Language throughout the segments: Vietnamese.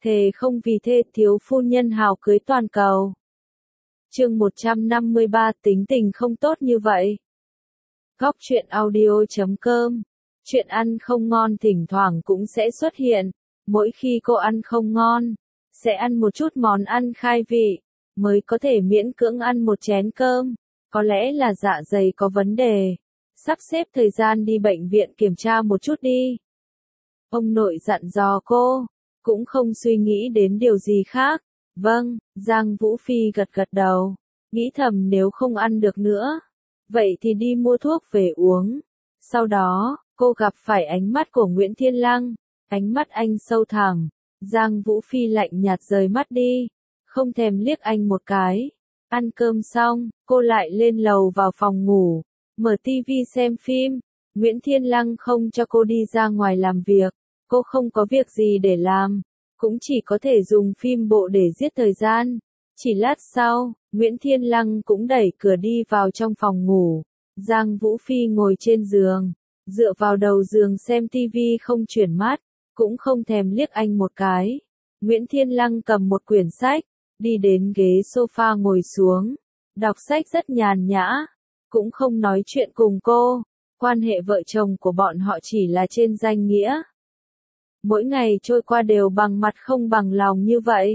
thề không vì thê thiếu phu nhân hào cưới toàn cầu. Chương 153 tính tình không tốt như vậy. Góc truyện audio.com. Chuyện ăn không ngon thỉnh thoảng cũng sẽ xuất hiện, mỗi khi cô ăn không ngon, sẽ ăn một chút món ăn khai vị, mới có thể miễn cưỡng ăn một chén cơm, có lẽ là dạ dày có vấn đề. Sắp xếp thời gian đi bệnh viện kiểm tra một chút đi. Ông nội dặn dò cô, cũng không suy nghĩ đến điều gì khác. Vâng, Giang Vũ Phi gật gật đầu, nghĩ thầm nếu không ăn được nữa, vậy thì đi mua thuốc về uống. Sau đó, cô gặp phải ánh mắt của Nguyễn Thiên Lăng, ánh mắt anh sâu thẳm. Giang Vũ Phi lạnh nhạt rời mắt đi, không thèm liếc anh một cái. Ăn cơm xong, cô lại lên lầu vào phòng ngủ, mở tivi xem phim. Nguyễn Thiên Lăng không cho cô đi ra ngoài làm việc, cô không có việc gì để làm, cũng chỉ có thể dùng phim bộ để giết thời gian. Chỉ lát sau, Nguyễn Thiên Lăng cũng đẩy cửa đi vào trong phòng ngủ. Giang Vũ Phi ngồi trên giường, dựa vào đầu giường xem tivi không chuyển mắt, cũng không thèm liếc anh một cái. Nguyễn Thiên Lăng cầm một quyển sách, đi đến ghế sofa ngồi xuống, đọc sách rất nhàn nhã, cũng không nói chuyện cùng cô. Quan hệ vợ chồng của bọn họ chỉ là trên danh nghĩa. Mỗi ngày trôi qua đều bằng mặt không bằng lòng như vậy.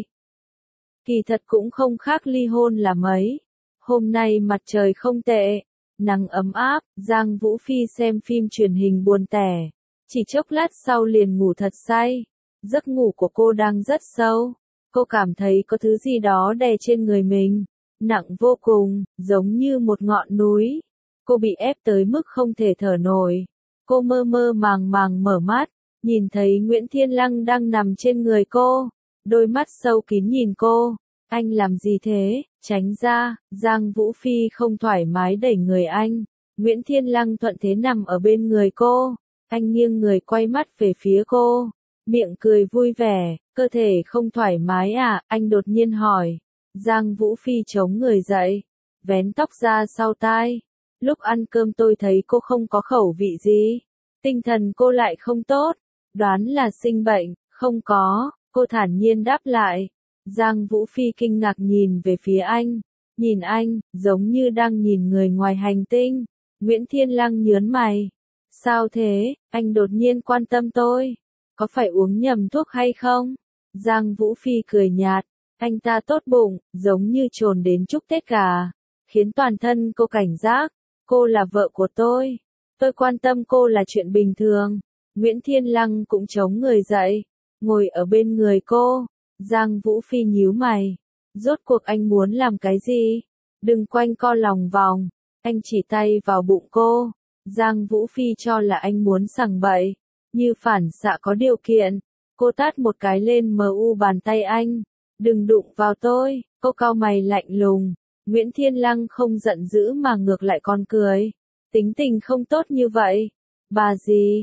Kỳ thật cũng không khác ly hôn là mấy. Hôm nay mặt trời không tệ, nắng ấm áp, Giang Vũ Phi xem phim truyền hình buồn tẻ. Chỉ chốc lát sau liền ngủ thật say. Giấc ngủ của cô đang rất sâu. Cô cảm thấy có thứ gì đó đè trên người mình, nặng vô cùng, giống như một ngọn núi. Cô bị ép tới mức không thể thở nổi. Cô mơ mơ màng màng mở mắt, nhìn thấy Nguyễn Thiên Lăng đang nằm trên người cô, đôi mắt sâu kín nhìn cô. Anh làm gì thế? Tránh ra. Giang Vũ Phi không thoải mái đẩy người anh. Nguyễn Thiên Lăng thuận thế nằm ở bên người cô. Anh nghiêng người quay mắt về phía cô, miệng cười vui vẻ. Cơ thể không thoải mái à? Anh đột nhiên hỏi. Giang Vũ Phi chống người dậy, vén tóc ra sau tai. Lúc ăn cơm tôi thấy cô không có khẩu vị gì, tinh thần cô lại không tốt, đoán là sinh bệnh. Không có, cô thản nhiên đáp lại. Giang Vũ Phi kinh ngạc nhìn về phía anh, nhìn anh, giống như đang nhìn người ngoài hành tinh. Nguyễn Thiên Lăng nhớn mày. Sao thế? Anh đột nhiên quan tâm tôi, có phải uống nhầm thuốc hay không? Giang Vũ Phi cười nhạt, anh ta tốt bụng, giống như trồn đến chúc Tết gà, khiến toàn thân cô cảnh giác. Cô là vợ của tôi quan tâm cô là chuyện bình thường. Nguyễn Thiên Lăng cũng chống người dậy, ngồi ở bên người cô. Giang Vũ Phi nhíu mày, rốt cuộc anh muốn làm cái gì? Đừng quanh co lòng vòng. Anh chỉ tay vào bụng cô. Giang Vũ Phi cho là anh muốn sằng bậy, như phản xạ có điều kiện. Cô tát một cái lên bàn tay anh. Đừng đụng vào tôi. Cô cau mày lạnh lùng. Nguyễn Thiên Lăng không giận dữ mà ngược lại còn cười. Tính tình không tốt như vậy. Bà gì?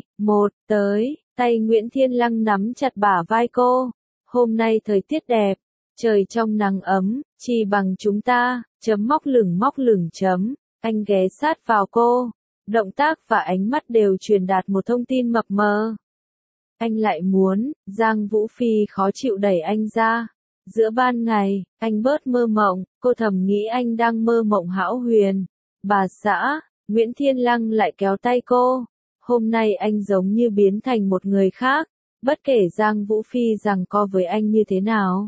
Tới. Tay Nguyễn Thiên Lăng nắm chặt bả vai cô. Hôm nay thời tiết đẹp, trời trong nắng ấm, chỉ bằng chúng ta, móc lửng chấm. Anh ghé sát vào cô. Động tác và ánh mắt đều truyền đạt một thông tin mập mờ. Anh lại muốn. Giang Vũ Phi khó chịu đẩy anh ra. Giữa ban ngày, anh bớt mơ mộng, cô thầm nghĩ anh đang mơ mộng hão huyền. Bà xã, Nguyễn Thiên Lăng lại kéo tay cô. Hôm nay anh giống như biến thành một người khác, bất kể Giang Vũ Phi giằng co với anh như thế nào,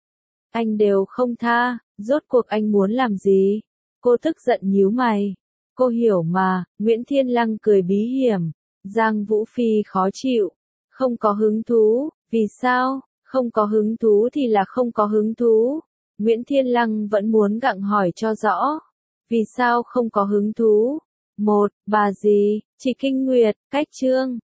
anh đều không tha. Rốt cuộc anh muốn làm gì? Cô tức giận nhíu mày. Cô hiểu mà. Nguyễn Thiên Lăng cười bí hiểm. Giang Vũ Phi khó chịu. Không có hứng thú. Vì sao? Không có hứng thú thì là không có hứng thú. Nguyễn Thiên Lăng vẫn muốn gặng hỏi cho rõ. Vì sao không có hứng thú? Bà gì? Chỉ Kinh Nguyệt, cách chương.